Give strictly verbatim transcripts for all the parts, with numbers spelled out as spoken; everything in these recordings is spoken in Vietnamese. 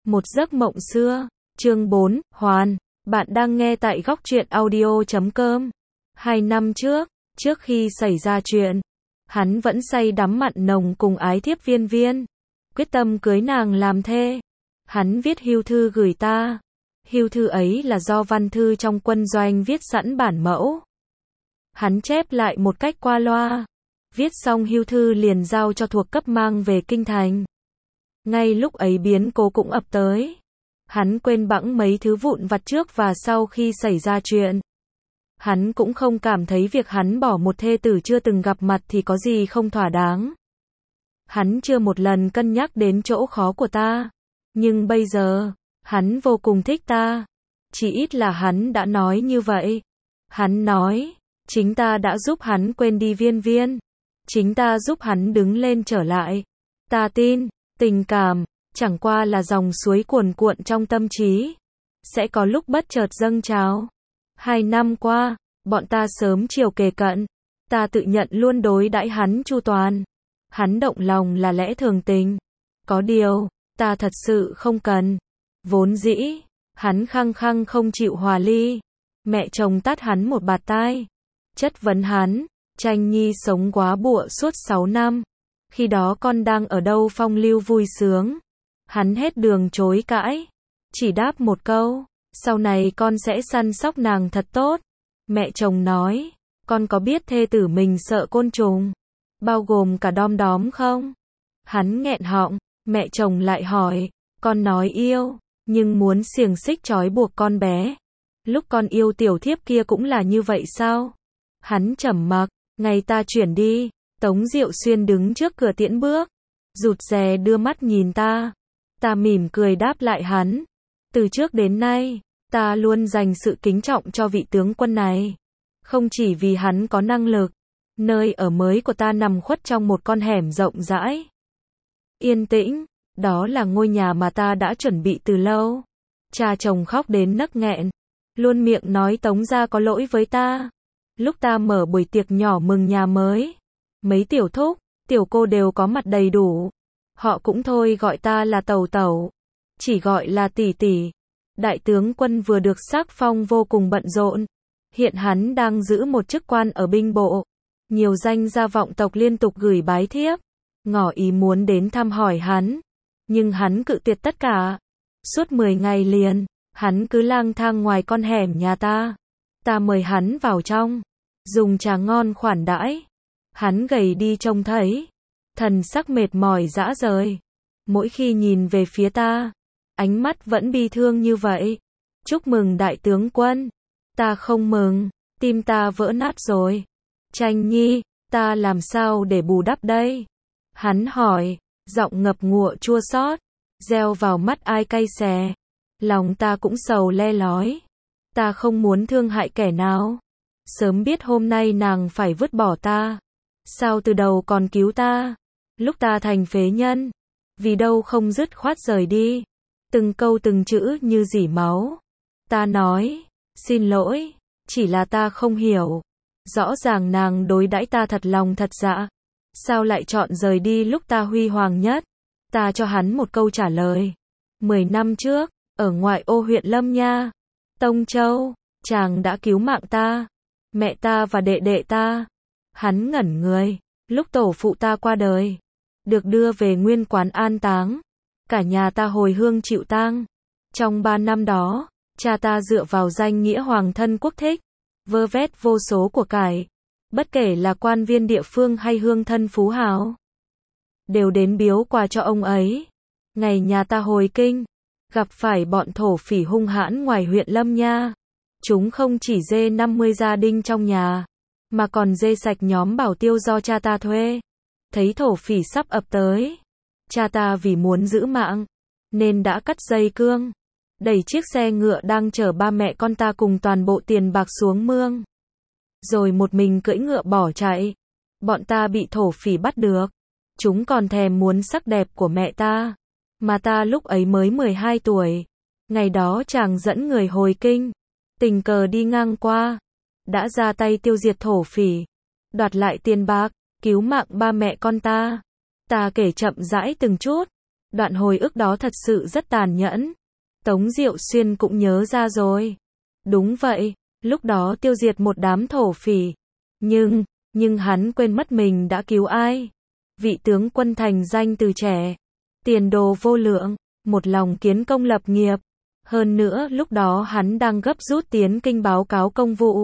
Một giấc mộng xưa, chương bốn, Hoàn, bạn đang nghe tại góc truyện audio chấm com. Hai năm trước, trước khi xảy ra chuyện, hắn vẫn say đắm mặn nồng cùng ái thiếp Viên Viên, quyết tâm cưới nàng làm thê. Hắn viết hưu thư gửi ta. Hưu thư ấy là do văn thư trong quân doanh viết sẵn bản mẫu. Hắn chép lại một cách qua loa. Viết xong hưu thư liền giao cho thuộc cấp mang về kinh thành. Ngay lúc ấy biến cố cũng ập tới. Hắn quên bẵng mấy thứ vụn vặt trước và sau khi xảy ra chuyện. Hắn cũng không cảm thấy việc hắn bỏ một thê tử chưa từng gặp mặt thì có gì không thỏa đáng. Hắn chưa một lần cân nhắc đến chỗ khó của ta. Nhưng bây giờ, hắn vô cùng thích ta. Chỉ ít là hắn đã nói như vậy. Hắn nói, chính ta đã giúp hắn quên đi Viên Viên. Chính ta giúp hắn đứng lên trở lại. Ta tin, tình cảm, chẳng qua là dòng suối cuồn cuộn trong tâm trí. Sẽ có lúc bất chợt dâng trào. Hai năm qua, bọn ta sớm chiều kề cận. Ta tự nhận luôn đối đãi hắn chu toàn. Hắn động lòng là lẽ thường tình. Có điều, ta thật sự không cần. Vốn dĩ, hắn khăng khăng không chịu hòa ly. Mẹ chồng tát hắn một bạt tai. Chất vấn hắn, Tranh Nhi sống quá bụa suốt sáu năm. Khi đó con đang ở đâu phong lưu vui sướng. Hắn hết đường chối cãi. Chỉ đáp một câu, sau này con sẽ săn sóc nàng thật tốt. Mẹ chồng nói, con có biết thê tử mình sợ côn trùng, bao gồm cả đom đóm không? Hắn nghẹn họng, mẹ chồng lại hỏi, con nói yêu, nhưng muốn xiềng xích trói buộc con bé. Lúc con yêu tiểu thiếp kia cũng là như vậy sao? Hắn trầm mặc, ngày ta chuyển đi, Tống Diệu Xuyên đứng trước cửa tiễn bước, rụt rè đưa mắt nhìn ta. Ta mỉm cười đáp lại hắn. Từ trước đến nay, ta luôn dành sự kính trọng cho vị tướng quân này. Không chỉ vì hắn có năng lực, nơi ở mới của ta nằm khuất trong một con hẻm rộng rãi. Yên tĩnh, đó là ngôi nhà mà ta đã chuẩn bị từ lâu. Cha chồng khóc đến nấc nghẹn, luôn miệng nói Tống gia có lỗi với ta. Lúc ta mở buổi tiệc nhỏ mừng nhà mới, mấy tiểu thúc, tiểu cô đều có mặt đầy đủ. Họ cũng thôi gọi ta là tẩu tẩu, chỉ gọi là tỷ tỷ. Đại tướng quân vừa được sắc phong vô cùng bận rộn. Hiện hắn đang giữ một chức quan ở binh bộ. Nhiều danh gia vọng tộc liên tục gửi bái thiếp, ngỏ ý muốn đến thăm hỏi hắn. Nhưng hắn cự tuyệt tất cả. Suốt mười ngày liền, hắn cứ lang thang ngoài con hẻm nhà ta. Ta mời hắn vào trong, dùng trà ngon khoản đãi. Hắn gầy đi trông thấy, thần sắc mệt mỏi rã rời. Mỗi khi nhìn về phía ta, ánh mắt vẫn bi thương như vậy. Chúc mừng đại tướng quân. Ta không mừng, tim ta vỡ nát rồi. Tranh Nhi, ta làm sao để bù đắp đây? Hắn hỏi, giọng ngập ngụa chua xót, gieo vào mắt ai cay xè. Lòng ta cũng sầu le lói. Ta không muốn thương hại kẻ nào. Sớm biết hôm nay nàng phải vứt bỏ ta. Sao từ đầu còn cứu ta? Lúc ta thành phế nhân, vì đâu không dứt khoát rời đi. Từng câu từng chữ như rỉ máu. Ta nói, xin lỗi, chỉ là ta không hiểu. Rõ ràng nàng đối đãi ta thật lòng thật dạ. Sao lại chọn rời đi lúc ta huy hoàng nhất? Ta cho hắn một câu trả lời. Mười năm trước, ở ngoại ô huyện Lâm Nha, Tông Châu, chàng đã cứu mạng ta, mẹ ta và đệ đệ ta. Hắn ngẩn người, lúc tổ phụ ta qua đời, được đưa về nguyên quán an táng. Cả nhà ta hồi hương chịu tang. Trong ba năm đó, cha ta dựa vào danh nghĩa hoàng thân quốc thích, vơ vét vô số của cải. Bất kể là quan viên địa phương hay hương thân phú hào, đều đến biếu quà cho ông ấy. Ngày nhà ta hồi kinh, gặp phải bọn thổ phỉ hung hãn ngoài huyện Lâm Nha. Chúng không chỉ dê năm mươi gia đình trong nhà, mà còn dê sạch nhóm bảo tiêu do cha ta thuê. Thấy thổ phỉ sắp ập tới, cha ta vì muốn giữ mạng, nên đã cắt dây cương, đẩy chiếc xe ngựa đang chở ba mẹ con ta cùng toàn bộ tiền bạc xuống mương. Rồi một mình cưỡi ngựa bỏ chạy. Bọn ta bị thổ phỉ bắt được. Chúng còn thèm muốn sắc đẹp của mẹ ta. Mà ta lúc ấy mới mười hai tuổi. Ngày đó chàng dẫn người hồi kinh, tình cờ đi ngang qua, đã ra tay tiêu diệt thổ phỉ, đoạt lại tiền bạc, cứu mạng ba mẹ con ta. Ta kể chậm rãi từng chút. Đoạn hồi ức đó thật sự rất tàn nhẫn. Tống Diệu Xuyên cũng nhớ ra rồi. Đúng vậy, lúc đó tiêu diệt một đám thổ phỉ. Nhưng, nhưng hắn quên mất mình đã cứu ai. Vị tướng quân thành danh từ trẻ. Tiền đồ vô lượng, một lòng kiến công lập nghiệp. Hơn nữa lúc đó hắn đang gấp rút tiến kinh báo cáo công vụ.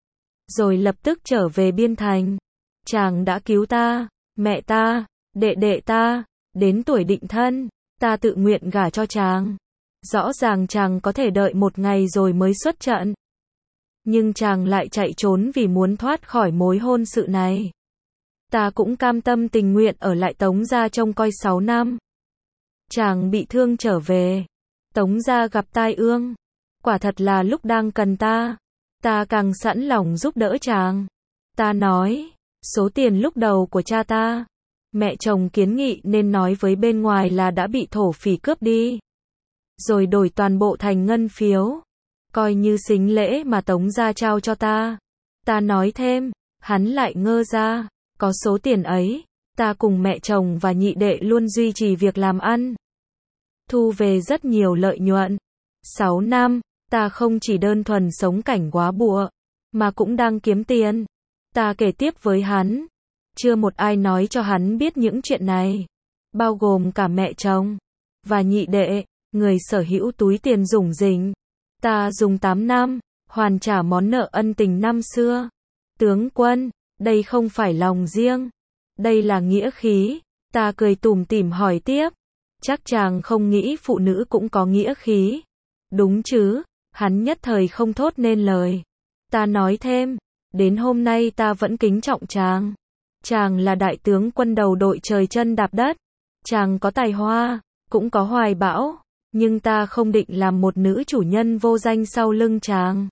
Rồi lập tức trở về biên thành. Chàng đã cứu ta, mẹ ta, đệ đệ ta, đến tuổi định thân, ta tự nguyện gả cho chàng. Rõ ràng chàng có thể đợi một ngày rồi mới xuất trận. Nhưng chàng lại chạy trốn vì muốn thoát khỏi mối hôn sự này. Ta cũng cam tâm tình nguyện ở lại Tống gia trông coi sáu năm. Chàng bị thương trở về. Tống gia gặp tai ương. Quả thật là lúc đang cần ta. Ta càng sẵn lòng giúp đỡ chàng. Ta nói, số tiền lúc đầu của cha ta, mẹ chồng kiến nghị nên nói với bên ngoài là đã bị thổ phỉ cướp đi. Rồi đổi toàn bộ thành ngân phiếu. Coi như sính lễ mà Tống gia trao cho ta. Ta nói thêm, hắn lại ngơ ra. Có số tiền ấy, ta cùng mẹ chồng và nhị đệ luôn duy trì việc làm ăn. Thu về rất nhiều lợi nhuận. Sáu năm, ta không chỉ đơn thuần sống cảnh góa bụa, mà cũng đang kiếm tiền. Ta kể tiếp với hắn. Chưa một ai nói cho hắn biết những chuyện này. Bao gồm cả mẹ chồng và nhị đệ, người sở hữu túi tiền rủng rỉnh. Ta dùng tám năm, hoàn trả món nợ ân tình năm xưa. Tướng quân, đây không phải lòng riêng. Đây là nghĩa khí. Ta cười tủm tỉm hỏi tiếp. Chắc chàng không nghĩ phụ nữ cũng có nghĩa khí. Đúng chứ, hắn nhất thời không thốt nên lời. Ta nói thêm, đến hôm nay ta vẫn kính trọng chàng. Chàng là đại tướng quân đầu đội trời chân đạp đất. Chàng có tài hoa, cũng có hoài bão. Nhưng ta không định làm một nữ chủ nhân vô danh sau lưng chàng.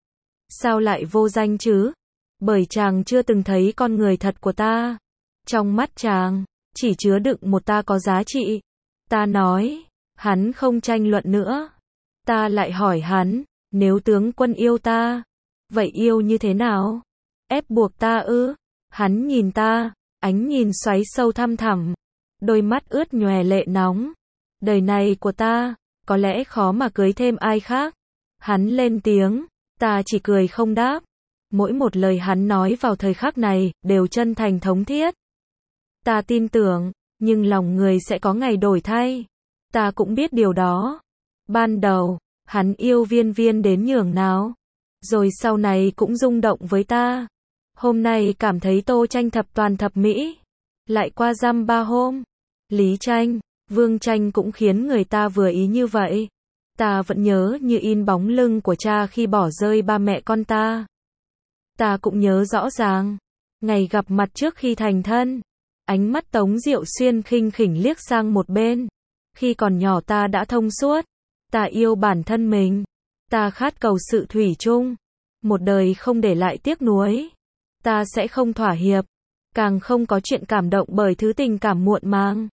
Sao lại vô danh chứ? Bởi chàng chưa từng thấy con người thật của ta. Trong mắt chàng, chỉ chứa đựng một ta có giá trị. Ta nói, hắn không tranh luận nữa. Ta lại hỏi hắn, nếu tướng quân yêu ta, vậy yêu như thế nào? Ép buộc ta ư? Hắn nhìn ta, ánh nhìn xoáy sâu thăm thẳm. Đôi mắt ướt nhòe lệ nóng. Đời này của ta, có lẽ khó mà cưới thêm ai khác. Hắn lên tiếng, ta chỉ cười không đáp. Mỗi một lời hắn nói vào thời khắc này, đều chân thành thống thiết. Ta tin tưởng, nhưng lòng người sẽ có ngày đổi thay. Ta cũng biết điều đó. Ban đầu, hắn yêu Viên Viên đến nhường nào. Rồi sau này cũng rung động với ta. Hôm nay cảm thấy Tô Tranh thập toàn thập mỹ. Lại qua dăm ba hôm. Lý Tranh, Vương Tranh cũng khiến người ta vừa ý như vậy. Ta vẫn nhớ như in bóng lưng của cha khi bỏ rơi ba mẹ con ta. Ta cũng nhớ rõ ràng. Ngày gặp mặt trước khi thành thân. Ánh mắt Tống Diệu Xuyên khinh khỉnh liếc sang một bên. Khi còn nhỏ ta đã thông suốt. Ta yêu bản thân mình. Ta khát cầu sự thủy chung. Một đời không để lại tiếc nuối. Ta sẽ không thỏa hiệp. Càng không có chuyện cảm động bởi thứ tình cảm muộn màng.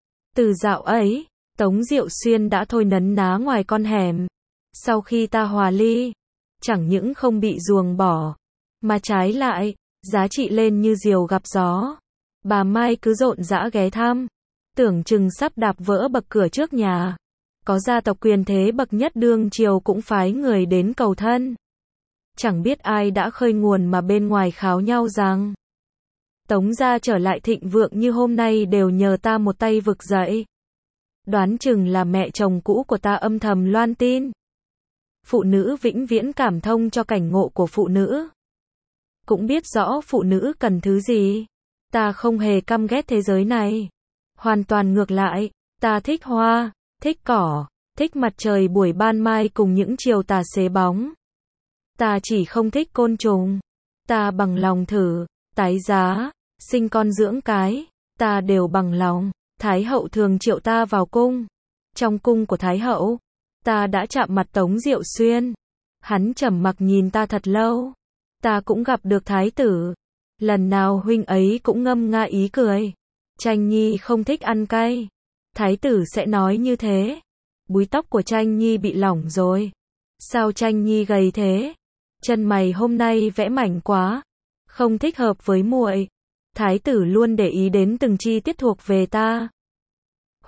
Từ dạo ấy, Tống Diệu Xuyên đã thôi nấn ná ngoài con hẻm. Sau khi ta hòa ly, chẳng những không bị ruồng bỏ, mà trái lại, giá trị lên như diều gặp gió. Bà Mai cứ rộn rã ghé thăm, tưởng chừng sắp đạp vỡ bậc cửa trước nhà. Có gia tộc quyền thế bậc nhất đương triều cũng phái người đến cầu thân. Chẳng biết ai đã khơi nguồn mà bên ngoài kháo nhau rằng Tống gia trở lại thịnh vượng như hôm nay đều nhờ ta một tay vực dậy. Đoán chừng là mẹ chồng cũ của ta âm thầm loan tin. Phụ nữ vĩnh viễn cảm thông cho cảnh ngộ của phụ nữ. Cũng biết rõ phụ nữ cần thứ gì. Ta không hề căm ghét thế giới này. Hoàn toàn ngược lại, ta thích hoa, thích cỏ, thích mặt trời buổi ban mai cùng những chiều tà xế bóng. Ta chỉ không thích côn trùng. Ta bằng lòng thử, tái giá, sinh con dưỡng cái, ta đều bằng lòng. Thái hậu thường triệu ta vào cung. Trong cung của Thái hậu, ta đã chạm mặt Tống Diệu Xuyên. Hắn trầm mặc nhìn ta thật lâu. Ta cũng gặp được Thái tử. Lần nào huynh ấy cũng ngâm nga ý cười. Tranh Nhi không thích ăn cay. Thái tử sẽ nói như thế. Búi tóc của Tranh Nhi bị lỏng rồi. Sao Tranh Nhi gầy thế? Chân mày hôm nay vẽ mảnh quá. Không thích hợp với muội. Thái tử luôn để ý đến từng chi tiết thuộc về ta.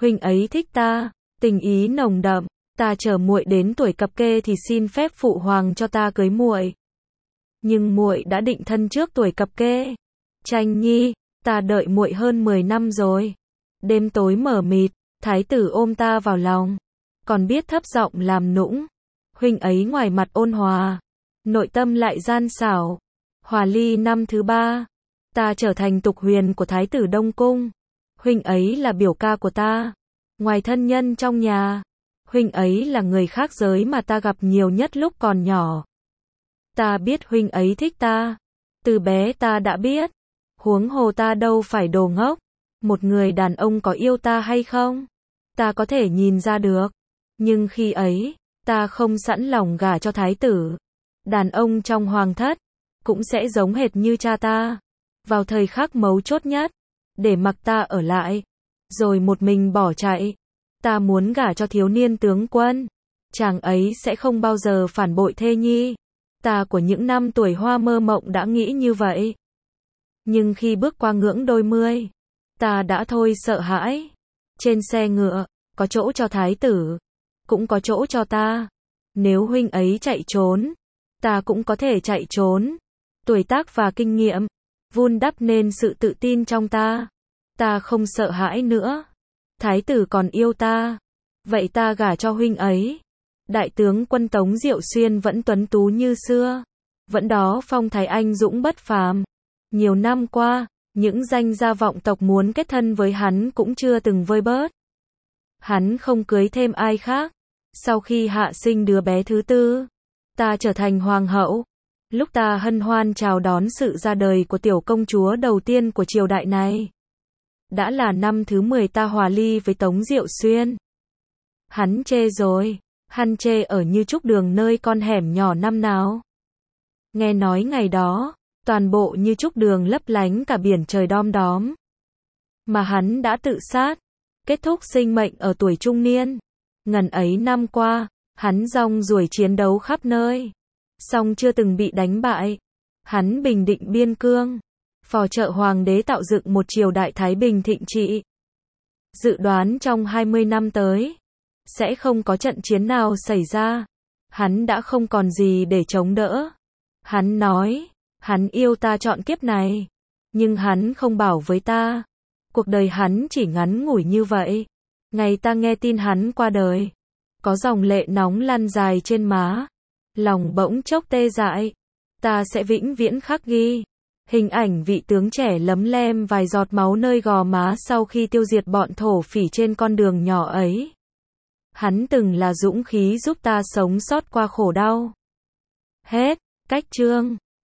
Huynh ấy thích ta, tình ý nồng đậm, ta chờ muội đến tuổi cập kê thì xin phép phụ hoàng cho ta cưới muội. Nhưng muội đã định thân trước tuổi cập kê. Tranh nhi, ta đợi muội hơn mười năm rồi. Đêm tối mờ mịt, thái tử ôm ta vào lòng, còn biết thấp giọng làm nũng. Huynh ấy ngoài mặt ôn hòa, nội tâm lại gian xảo. Hòa ly năm thứ ba, ta trở thành tục huyền của thái tử Đông Cung. Huynh ấy là biểu ca của ta, ngoài thân nhân trong nhà. Huynh ấy là người khác giới mà ta gặp nhiều nhất lúc còn nhỏ. Ta biết huynh ấy thích ta, từ bé ta đã biết. Huống hồ ta đâu phải đồ ngốc. Một người đàn ông có yêu ta hay không, ta có thể nhìn ra được. Nhưng khi ấy, ta không sẵn lòng gả cho thái tử. Đàn ông trong hoàng thất cũng sẽ giống hệt như cha ta, vào thời khắc mấu chốt nhất, để mặc ta ở lại, rồi một mình bỏ chạy. Ta muốn gả cho thiếu niên tướng quân, chàng ấy sẽ không bao giờ phản bội thê nhi. Ta của những năm tuổi hoa mơ mộng đã nghĩ như vậy. Nhưng khi bước qua ngưỡng đôi mươi, ta đã thôi sợ hãi. Trên xe ngựa, có chỗ cho thái tử, cũng có chỗ cho ta. Nếu huynh ấy chạy trốn, ta cũng có thể chạy trốn. Tuổi tác và kinh nghiệm vun đắp nên sự tự tin trong ta. Ta không sợ hãi nữa. Thái tử còn yêu ta, vậy ta gả cho huynh ấy. Đại tướng quân Tống Diệu Xuyên vẫn tuấn tú như xưa, vẫn đó phong thái anh dũng bất phàm. Nhiều năm qua, những danh gia vọng tộc muốn kết thân với hắn cũng chưa từng vơi bớt. Hắn không cưới thêm ai khác. Sau khi hạ sinh đứa bé thứ tư, ta trở thành hoàng hậu. Lúc ta hân hoan chào đón sự ra đời của tiểu công chúa đầu tiên của triều đại này, đã là năm thứ mười ta hòa ly với Tống Diệu Xuyên. Hắn chê rồi, hắn chê ở Như Trúc Đường nơi con hẻm nhỏ năm nào. Nghe nói ngày đó, toàn bộ Như Trúc Đường lấp lánh cả biển trời đom đóm. Mà hắn đã tự sát, kết thúc sinh mệnh ở tuổi trung niên. Ngần ấy năm qua, hắn rong ruổi chiến đấu khắp nơi, song chưa từng bị đánh bại. Hắn bình định biên cương, phò trợ hoàng đế tạo dựng một triều đại thái bình thịnh trị. Dự đoán trong hai mươi năm tới, sẽ không có trận chiến nào xảy ra. Hắn đã không còn gì để chống đỡ. Hắn nói, hắn yêu ta trọn kiếp này, nhưng hắn không bảo với ta. Cuộc đời hắn chỉ ngắn ngủi như vậy. Ngày ta nghe tin hắn qua đời, có dòng lệ nóng lăn dài trên má, lòng bỗng chốc tê dại. Ta sẽ vĩnh viễn khắc ghi hình ảnh vị tướng trẻ lấm lem vài giọt máu nơi gò má sau khi tiêu diệt bọn thổ phỉ trên con đường nhỏ ấy. Hắn từng là dũng khí giúp ta sống sót qua khổ đau. Hết. Cách chương